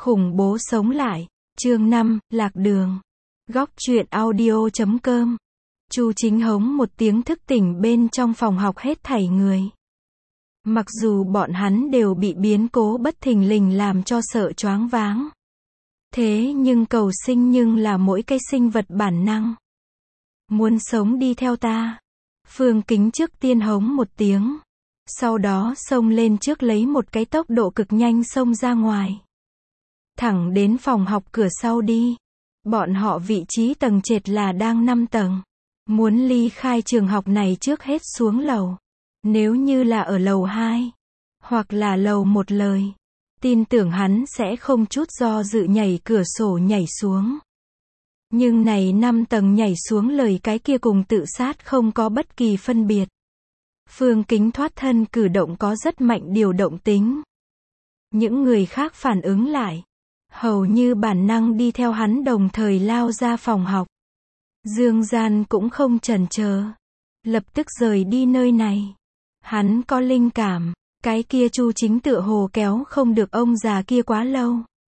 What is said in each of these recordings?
Khủng bố sống lại. Chương 5, lạc đường. Góc truyện audio.com. Chu Chính hống một tiếng thức tỉnh bên trong phòng học hết thảy người. Mặc dù bọn hắn đều bị biến cố bất thình lình làm cho sợ choáng váng. Thế nhưng cầu sinh nhưng là mỗi cái sinh vật bản năng. Muốn sống đi theo ta. Phương Kính trước tiên hống một tiếng. Sau đó xông lên trước lấy một cái tốc độ cực nhanh xông ra ngoài. Thẳng đến phòng học cửa sau đi. Bọn họ vị trí tầng trệt là đang 5 tầng. Muốn ly khai trường học này trước hết xuống lầu. Nếu như là ở lầu 2, hoặc là lầu 1 lời, tin tưởng hắn sẽ không chút do dự nhảy cửa sổ nhảy xuống. Nhưng này 5 tầng nhảy xuống lời cái kia cùng tự sát không có bất kỳ phân biệt. Phương Kính thoát thân cử động có rất mạnh điều động tính. Những người khác phản ứng lại, hầu như bản năng đi theo hắn đồng thời lao ra phòng học. Dương Gian cũng không chần chờ, lập tức rời đi nơi này. Hắn có linh cảm, cái kia Chu Chính tựa hồ kéo không được ông già kia quá lâu.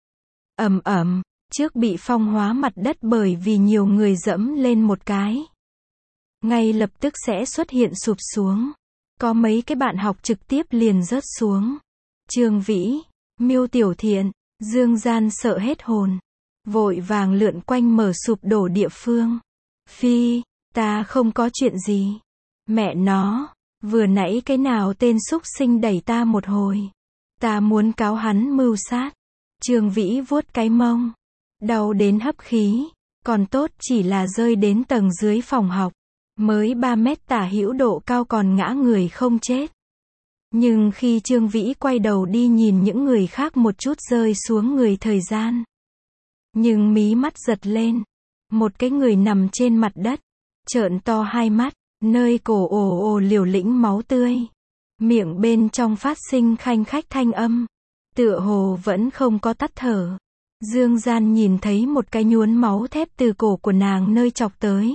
Ầm ầm, trước bị phong hóa mặt đất bởi vì nhiều người dẫm lên một cái. Ngay lập tức sẽ xuất hiện sụp xuống. Có mấy cái bạn học trực tiếp liền rớt xuống. Trương Vĩ, Miêu Tiểu Thiện, Dương Gian sợ hết hồn. Vội vàng lượn quanh mở sụp đổ địa phương. Phi, ta không có chuyện gì. Mẹ nó, vừa nãy cái nào tên xúc sinh đẩy ta một hồi. Ta muốn cáo hắn mưu sát. Trương Vĩ vuốt cái mông. Đau đến hấp khí. Còn tốt chỉ là rơi đến tầng dưới phòng học. Mới 3 mét tả hữu độ cao còn ngã người không chết. Nhưng khi Trương Vĩ quay đầu đi nhìn những người khác một chút rơi xuống người thời gian. Nhưng mí mắt giật lên. Một cái người nằm trên mặt đất. Trợn to hai mắt. Nơi cổ ồ ồ liều lĩnh máu tươi. Miệng bên trong phát sinh khanh khách thanh âm. Tựa hồ vẫn không có tắt thở. Dương Gian nhìn thấy một cái nhuốm máu thép từ cổ của nàng nơi chọc tới.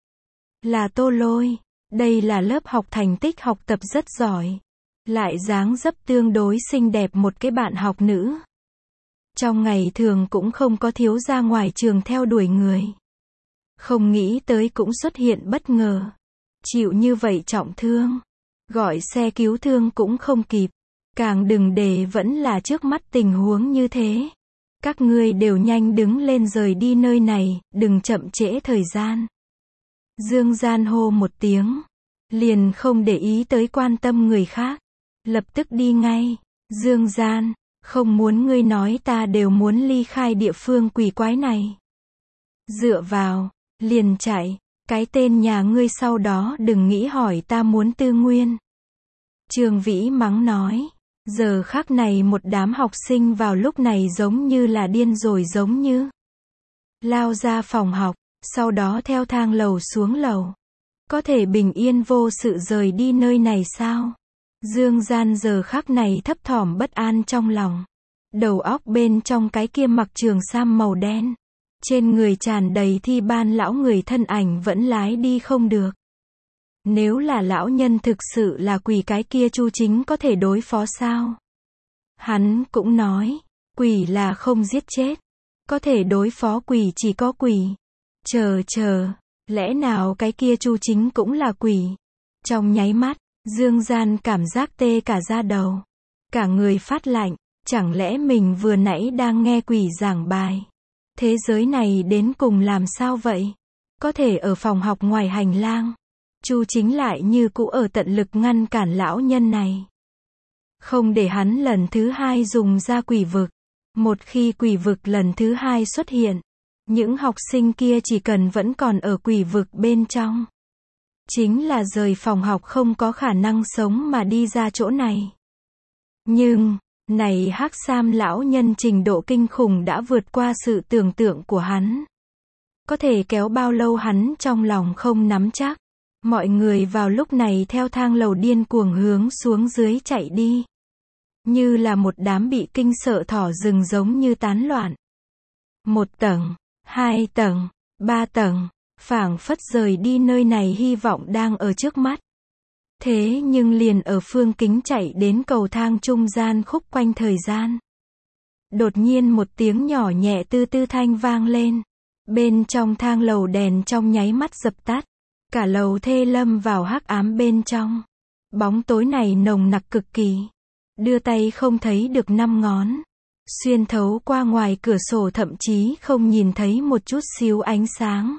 Là Tô Lôi. Đây là lớp học thành tích học tập rất giỏi. Lại dáng dấp tương đối xinh đẹp một cái bạn học nữ. Trong ngày thường cũng không có thiếu ra ngoài trường theo đuổi người. Không nghĩ tới cũng xuất hiện bất ngờ. Chịu như vậy trọng thương. Gọi xe cứu thương cũng không kịp. Càng đừng để vẫn là trước mắt tình huống như thế. Các ngươi đều nhanh đứng lên rời đi nơi này, đừng chậm trễ thời gian. Dương Gian hô một tiếng. Liền không để ý tới quan tâm người khác. Lập tức đi ngay. Dương Gian, không muốn ngươi nói ta đều muốn ly khai địa phương quỷ quái này. Dựa vào, liền chạy. Cái tên nhà ngươi sau đó đừng nghĩ hỏi ta muốn tư nguyên. Trương Vĩ mắng nói. Giờ khắc này một đám học sinh vào lúc này giống như là điên rồi giống như. Lao ra phòng học, sau đó theo thang lầu xuống lầu. Có thể bình yên vô sự rời đi nơi này sao? Dương Gian giờ khắc này thấp thỏm bất an trong lòng. Đầu óc bên trong cái kia mặc trường sam màu đen. Trên người tràn đầy thi ban lão người thân ảnh vẫn lái đi không được. Nếu là lão nhân thực sự là quỷ cái kia Chu Chính có thể đối phó sao? Hắn cũng nói, quỷ là không giết chết. Có thể đối phó quỷ chỉ có quỷ. Chờ, lẽ nào cái kia Chu Chính cũng là quỷ? Trong nháy mắt, Dương Gian cảm giác tê cả da đầu. Cả người phát lạnh, chẳng lẽ mình vừa nãy đang nghe quỷ giảng bài? Thế giới này đến cùng làm sao vậy? Có thể ở phòng học ngoài hành lang. Chu Chính lại như cũ ở tận lực ngăn cản lão nhân này. Không để hắn lần thứ hai dùng ra quỷ vực. Một khi quỷ vực lần thứ hai xuất hiện, những học sinh kia chỉ cần vẫn còn ở quỷ vực bên trong. Chính là rời phòng học không có khả năng sống mà đi ra chỗ này. Nhưng, này hắc sam lão nhân trình độ kinh khủng đã vượt qua sự tưởng tượng của hắn. Có thể kéo bao lâu hắn trong lòng không nắm chắc. Mọi người vào lúc này theo thang lầu điên cuồng hướng xuống dưới chạy đi. Như là một đám bị kinh sợ thỏ rừng giống như tán loạn. 1 tầng, 2 tầng, 3 tầng, phảng phất rời đi nơi này hy vọng đang ở trước mắt. Thế nhưng liền ở Phương Kính chạy đến cầu thang trung gian khúc quanh thời gian. Đột nhiên một tiếng nhỏ nhẹ tư tư thanh vang lên. Bên trong thang lầu đèn trong nháy mắt dập tắt. Cả lầu thê lâm vào hắc ám bên trong. Bóng tối này nồng nặc cực kỳ. Đưa tay không thấy được 5 ngón. Xuyên thấu qua ngoài cửa sổ thậm chí không nhìn thấy một chút xíu ánh sáng.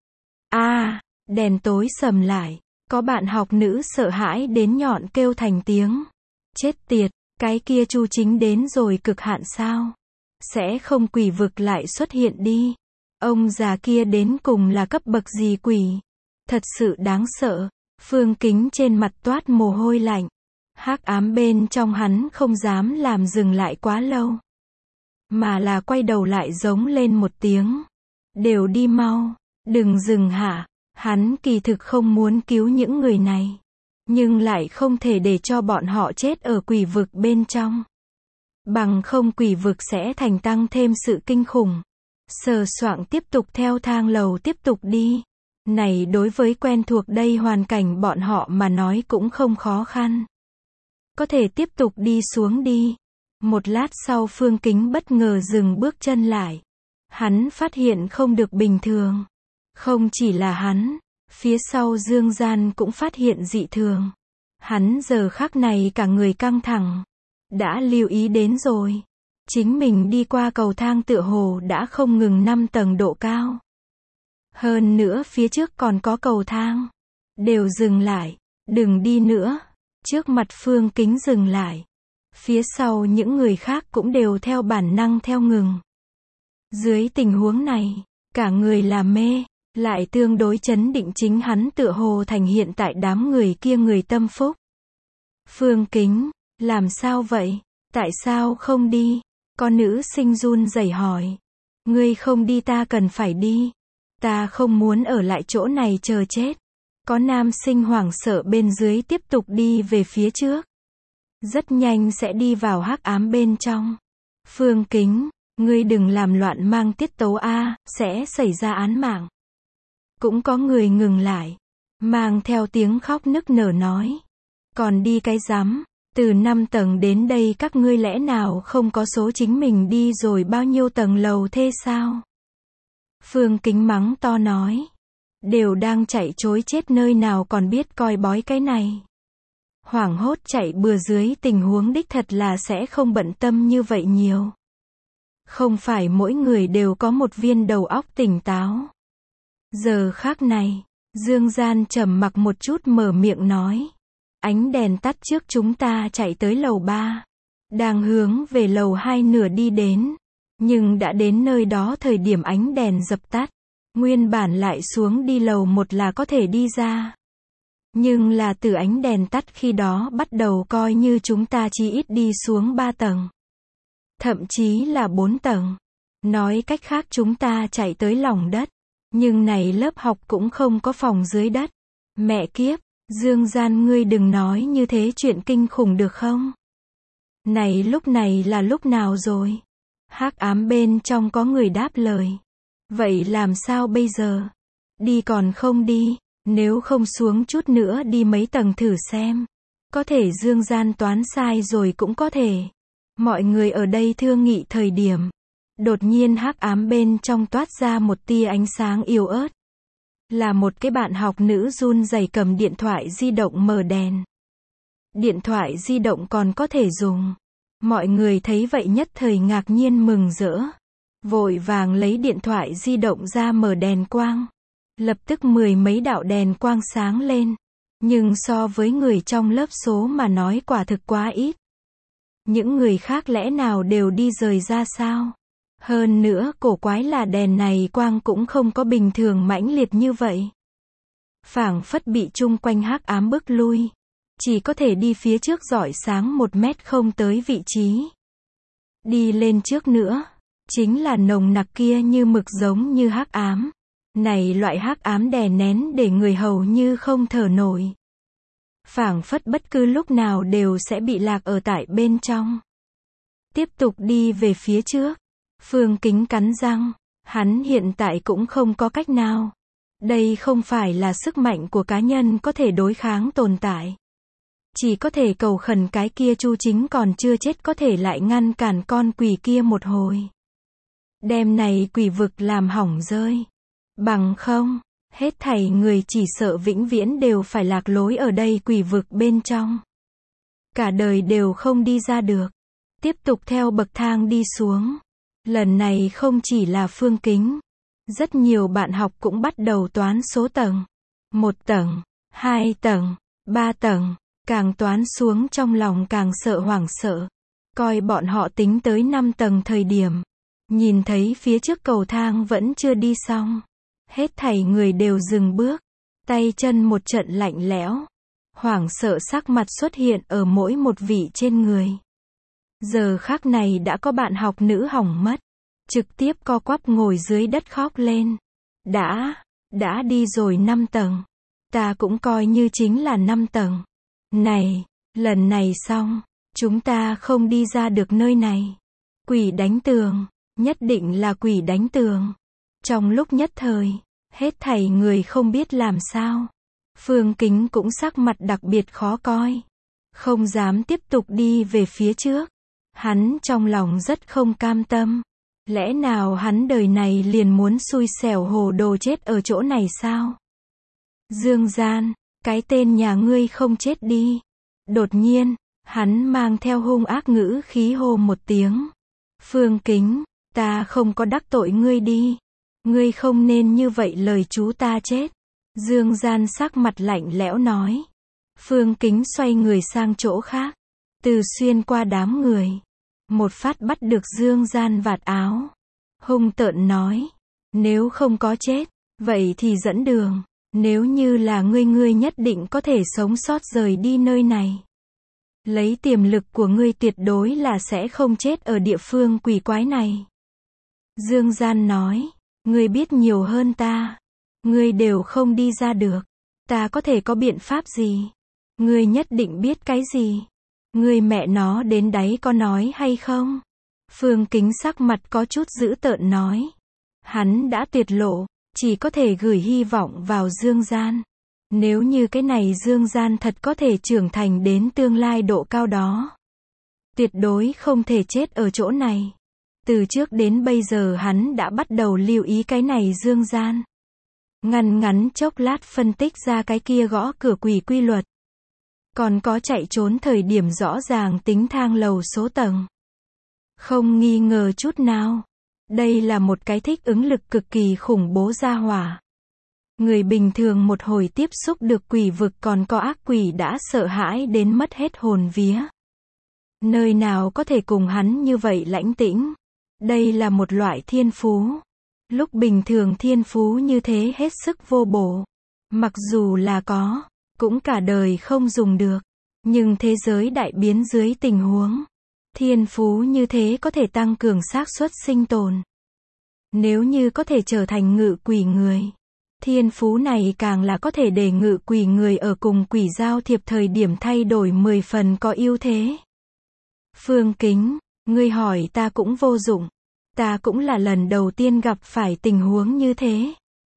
Đèn tối sầm lại. Có bạn học nữ sợ hãi đến nhọn kêu thành tiếng. Chết tiệt, cái kia Chu Chính đến rồi cực hạn sao? Sẽ không quỷ vực lại xuất hiện đi. Ông già kia đến cùng là cấp bậc gì quỷ? Thật sự đáng sợ. Phương Kính trên mặt toát mồ hôi lạnh. Hắc ám bên trong hắn không dám làm dừng lại quá lâu. Mà là quay đầu lại giống lên một tiếng. Đều đi mau, đừng dừng hả? Hắn kỳ thực không muốn cứu những người này. Nhưng lại không thể để cho bọn họ chết ở quỷ vực bên trong. Bằng không quỷ vực sẽ thành tăng thêm sự kinh khủng. Sờ soạng tiếp tục theo thang lầu tiếp tục đi. Này đối với quen thuộc đây hoàn cảnh bọn họ mà nói cũng không khó khăn. Có thể tiếp tục đi xuống đi. Một lát sau Phương Kính bất ngờ dừng bước chân lại. Hắn phát hiện không được bình thường. Không chỉ là hắn, phía sau Dương Gian cũng phát hiện dị thường. Hắn giờ khắc này cả người căng thẳng. Đã lưu ý đến rồi. Chính mình đi qua cầu thang tựa hồ đã không ngừng 5 tầng độ cao. Hơn nữa phía trước còn có cầu thang. Đều dừng lại. Đừng đi nữa. Trước mặt Phương Kính dừng lại. Phía sau những người khác cũng đều theo bản năng theo ngừng. Dưới tình huống này, cả người là mê, lại tương đối chấn định chính hắn tựa hồ thành hiện tại đám người kia người tâm phúc. Phương Kính, làm sao vậy? Tại sao không đi? Con nữ sinh run rẩy hỏi. Ngươi không đi ta cần phải đi. Ta không muốn ở lại chỗ này chờ chết. Có nam sinh hoảng sợ bên dưới tiếp tục đi về phía trước. Rất nhanh sẽ đi vào hắc ám bên trong. Phương Kính, ngươi đừng làm loạn mang tiết tấu a, sẽ xảy ra án mạng. Cũng có người ngừng lại, mang theo tiếng khóc nức nở nói. Còn đi cái rắm, từ 5 tầng đến đây các ngươi lẽ nào không có số chính mình đi rồi bao nhiêu tầng lầu thế sao? Phương Kính mắng to nói. Đều đang chạy trối chết nơi nào còn biết coi bói cái này. Hoảng hốt chạy bừa dưới tình huống đích thật là sẽ không bận tâm như vậy nhiều. Không phải mỗi người đều có một viên đầu óc tỉnh táo. Giờ khác này, Dương Gian trầm mặc một chút mở miệng nói. Ánh đèn tắt trước chúng ta chạy tới lầu 3. Đang hướng về lầu 2 nửa đi đến. Nhưng đã đến nơi đó thời điểm ánh đèn dập tắt. Nguyên bản lại xuống đi lầu 1 là có thể đi ra. Nhưng là từ ánh đèn tắt khi đó bắt đầu coi như chúng ta chỉ ít đi xuống 3 tầng. Thậm chí là 4 tầng. Nói cách khác chúng ta chạy tới lòng đất. Nhưng này lớp học cũng không có phòng dưới đất. Mẹ kiếp, Dương Gian ngươi đừng nói như thế chuyện kinh khủng được không? Này là lúc nào rồi? Hắc ám bên trong có người đáp lời. Vậy làm sao bây giờ? Đi còn không đi, nếu không xuống chút nữa đi mấy tầng thử xem. Có thể Dương Gian toán sai rồi cũng có thể. Mọi người ở đây thương nghị thời điểm. Đột nhiên hắc ám bên trong toát ra một tia ánh sáng yếu ớt. Là một cái bạn học nữ run rẩy cầm điện thoại di động mở đèn. Điện thoại di động còn có thể dùng. Mọi người thấy vậy nhất thời ngạc nhiên mừng rỡ. Vội vàng lấy điện thoại di động ra mở đèn quang. Lập tức 10 mấy đạo đèn quang sáng lên. Nhưng so với người trong lớp số mà nói quả thực quá ít. Những người khác lẽ nào đều đi rời ra sao? Hơn nữa cổ quái là đèn này quang cũng không có bình thường mãnh liệt như vậy. Phảng phất bị chung quanh hắc ám bức lui. Chỉ có thể đi phía trước rọi sáng 1 mét không tới vị trí. Đi lên trước nữa. Chính là nồng nặc kia như mực giống như hắc ám. Này loại hắc ám đè nén để người hầu như không thở nổi. Phảng phất bất cứ lúc nào đều sẽ bị lạc ở tại bên trong. Tiếp tục đi về phía trước. Phương Kính cắn răng. Hắn hiện tại cũng không có cách nào. Đây không phải là sức mạnh của cá nhân có thể đối kháng tồn tại. Chỉ có thể cầu khẩn cái kia Chu Chính còn chưa chết có thể lại ngăn cản con quỷ kia một hồi. Đem này quỷ vực làm hỏng rơi. Bằng không, hết thảy người chỉ sợ vĩnh viễn đều phải lạc lối ở đây quỷ vực bên trong. Cả đời đều không đi ra được. Tiếp tục theo bậc thang đi xuống. Lần này không chỉ là Phương Kính. Rất nhiều bạn học cũng bắt đầu toán số tầng. 1 tầng, 2 tầng, 3 tầng. Càng toán xuống trong lòng càng sợ hoảng sợ. Coi bọn họ tính tới 5 tầng thời điểm. Nhìn thấy phía trước cầu thang vẫn chưa đi xong. Hết thảy người đều dừng bước. Tay chân một trận lạnh lẽo. Hoảng sợ sắc mặt xuất hiện ở mỗi một vị trên người. Giờ khắc này đã có bạn học nữ hỏng mất. Trực tiếp co quắp ngồi dưới đất khóc lên. Đã đi rồi 5 tầng. Ta cũng coi như chính là 5 tầng. Này, lần này xong, chúng ta không đi ra được nơi này. Quỷ đánh tường, nhất định là quỷ đánh tường. Trong lúc nhất thời, hết thảy người không biết làm sao. Phương Kính cũng sắc mặt đặc biệt khó coi. Không dám tiếp tục đi về phía trước. Hắn trong lòng rất không cam tâm. Lẽ nào hắn đời này liền muốn xui xẻo hồ đồ chết ở chỗ này sao? Dương Gian, cái tên nhà ngươi không chết đi. Đột nhiên, hắn mang theo hung ác ngữ khí hô một tiếng. Phương Kính, ta không có đắc tội ngươi đi. Ngươi không nên như vậy lời chú ta chết. Dương Gian sắc mặt lạnh lẽo nói. Phương Kính xoay người sang chỗ khác. Từ xuyên qua đám người. Một phát bắt được Dương Gian vạt áo. Hung tợn nói. Nếu không có chết, vậy thì dẫn đường. Nếu như là ngươi nhất định có thể sống sót rời đi nơi này. Lấy tiềm lực của ngươi tuyệt đối là sẽ không chết ở địa phương quỷ quái này. Dương Gian nói. Ngươi biết nhiều hơn ta. Ngươi đều không đi ra được. Ta có thể có biện pháp gì? Ngươi nhất định biết cái gì? Ngươi mẹ nó đến đáy có nói hay không? Phương Kính sắc mặt có chút dữ tợn nói. Hắn đã tuyệt lộ, chỉ có thể gửi hy vọng vào Dương Gian. Nếu như cái này Dương Gian thật có thể trưởng thành đến tương lai độ cao đó. Tuyệt đối không thể chết ở chỗ này. Từ trước đến bây giờ hắn đã bắt đầu lưu ý cái này Dương Gian. Ngắn chốc lát phân tích ra cái kia gõ cửa quỷ quy luật. Còn có chạy trốn thời điểm rõ ràng tính thang lầu số tầng. Không nghi ngờ chút nào. Đây là một cái thích ứng lực cực kỳ khủng bố gia hỏa. Người bình thường một hồi tiếp xúc được quỷ vực còn có ác quỷ đã sợ hãi đến mất hết hồn vía. Nơi nào có thể cùng hắn như vậy lãnh tĩnh. Đây là một loại thiên phú. Lúc bình thường thiên phú như thế hết sức vô bổ. Mặc dù là có, cũng cả đời không dùng được. Nhưng thế giới đại biến dưới tình huống. Thiên phú như thế có thể tăng cường xác suất sinh tồn. Nếu như có thể trở thành ngự quỷ người. Thiên phú này càng là có thể để ngự quỷ người ở cùng quỷ giao thiệp thời điểm thay đổi 10 phần có ưu thế. Phương Kính, ngươi hỏi ta cũng vô dụng. Ta cũng là lần đầu tiên gặp phải tình huống như thế.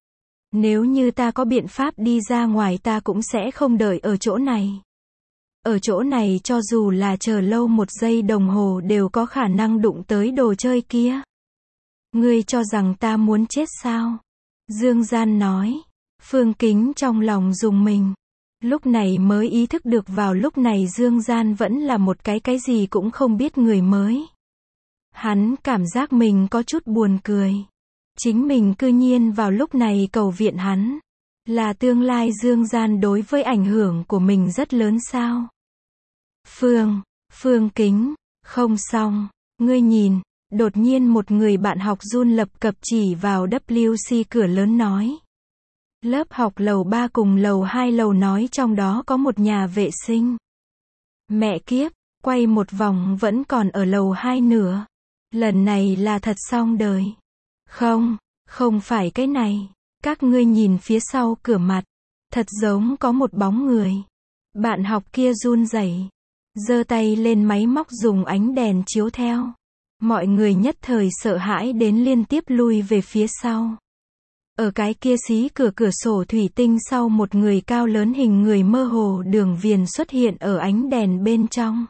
Nếu như ta có biện pháp đi ra ngoài ta cũng sẽ không đợi ở chỗ này. Ở chỗ này cho dù là chờ lâu 1 giây đồng hồ đều có khả năng đụng tới đồ chơi kia. Ngươi cho rằng ta muốn chết sao? Dương Gian nói. Phương Kính trong lòng rùng mình. Lúc này mới ý thức được vào lúc này Dương Gian vẫn là một cái gì cũng không biết người mới. Hắn cảm giác mình có chút buồn cười. Chính mình cư nhiên vào lúc này cầu viện hắn. Là tương lai Dương Gian đối với ảnh hưởng của mình rất lớn sao? Phương Kính, không xong, ngươi nhìn, đột nhiên một người bạn học run lập cập chỉ vào WC cửa lớn nói. Lớp học lầu 3 cùng lầu 2 lầu nói trong đó có một nhà vệ sinh. Mẹ kiếp, quay một vòng vẫn còn ở lầu 2 nữa. Lần này là thật xong đời. Không phải cái này. Các ngươi nhìn phía sau cửa mặt. Thật giống có một bóng người. Bạn học kia run rẩy, giơ tay lên máy móc dùng ánh đèn chiếu theo. Mọi người nhất thời sợ hãi đến liên tiếp lui về phía sau. Ở cái kia xí cửa sổ thủy tinh sau một người cao lớn hình người mơ hồ đường viền xuất hiện ở ánh đèn bên trong.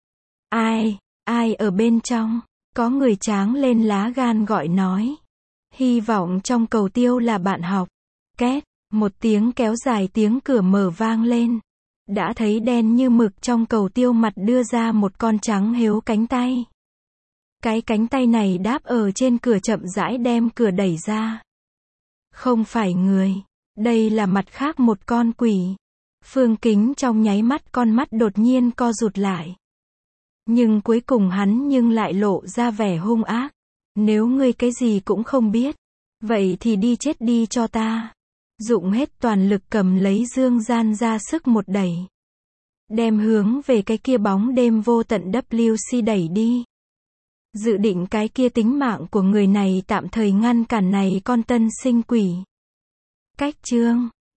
Ai ở bên trong? Có người tráng lên lá gan gọi nói. Hy vọng trong cầu tiêu là bạn học. Két, một tiếng kéo dài tiếng cửa mở vang lên. Đã thấy đen như mực trong cầu tiêu mặt đưa ra một con trắng hếu cánh tay. Cái cánh tay này đáp ở trên cửa chậm rãi đem cửa đẩy ra. Không phải người. Đây là mặt khác một con quỷ. Phương Kính trong nháy mắt con mắt đột nhiên co rụt lại. Nhưng cuối cùng hắn nhưng lại lộ ra vẻ hung ác. Nếu ngươi cái gì cũng không biết, vậy thì đi chết đi cho ta. Dụng hết toàn lực cầm lấy dương gian ra sức một đẩy. Đem hướng về cái kia bóng đêm vô tận WC đẩy đi. Dự định cái kia tính mạng của người này tạm thời ngăn cản này con tân sinh quỷ. Cách chương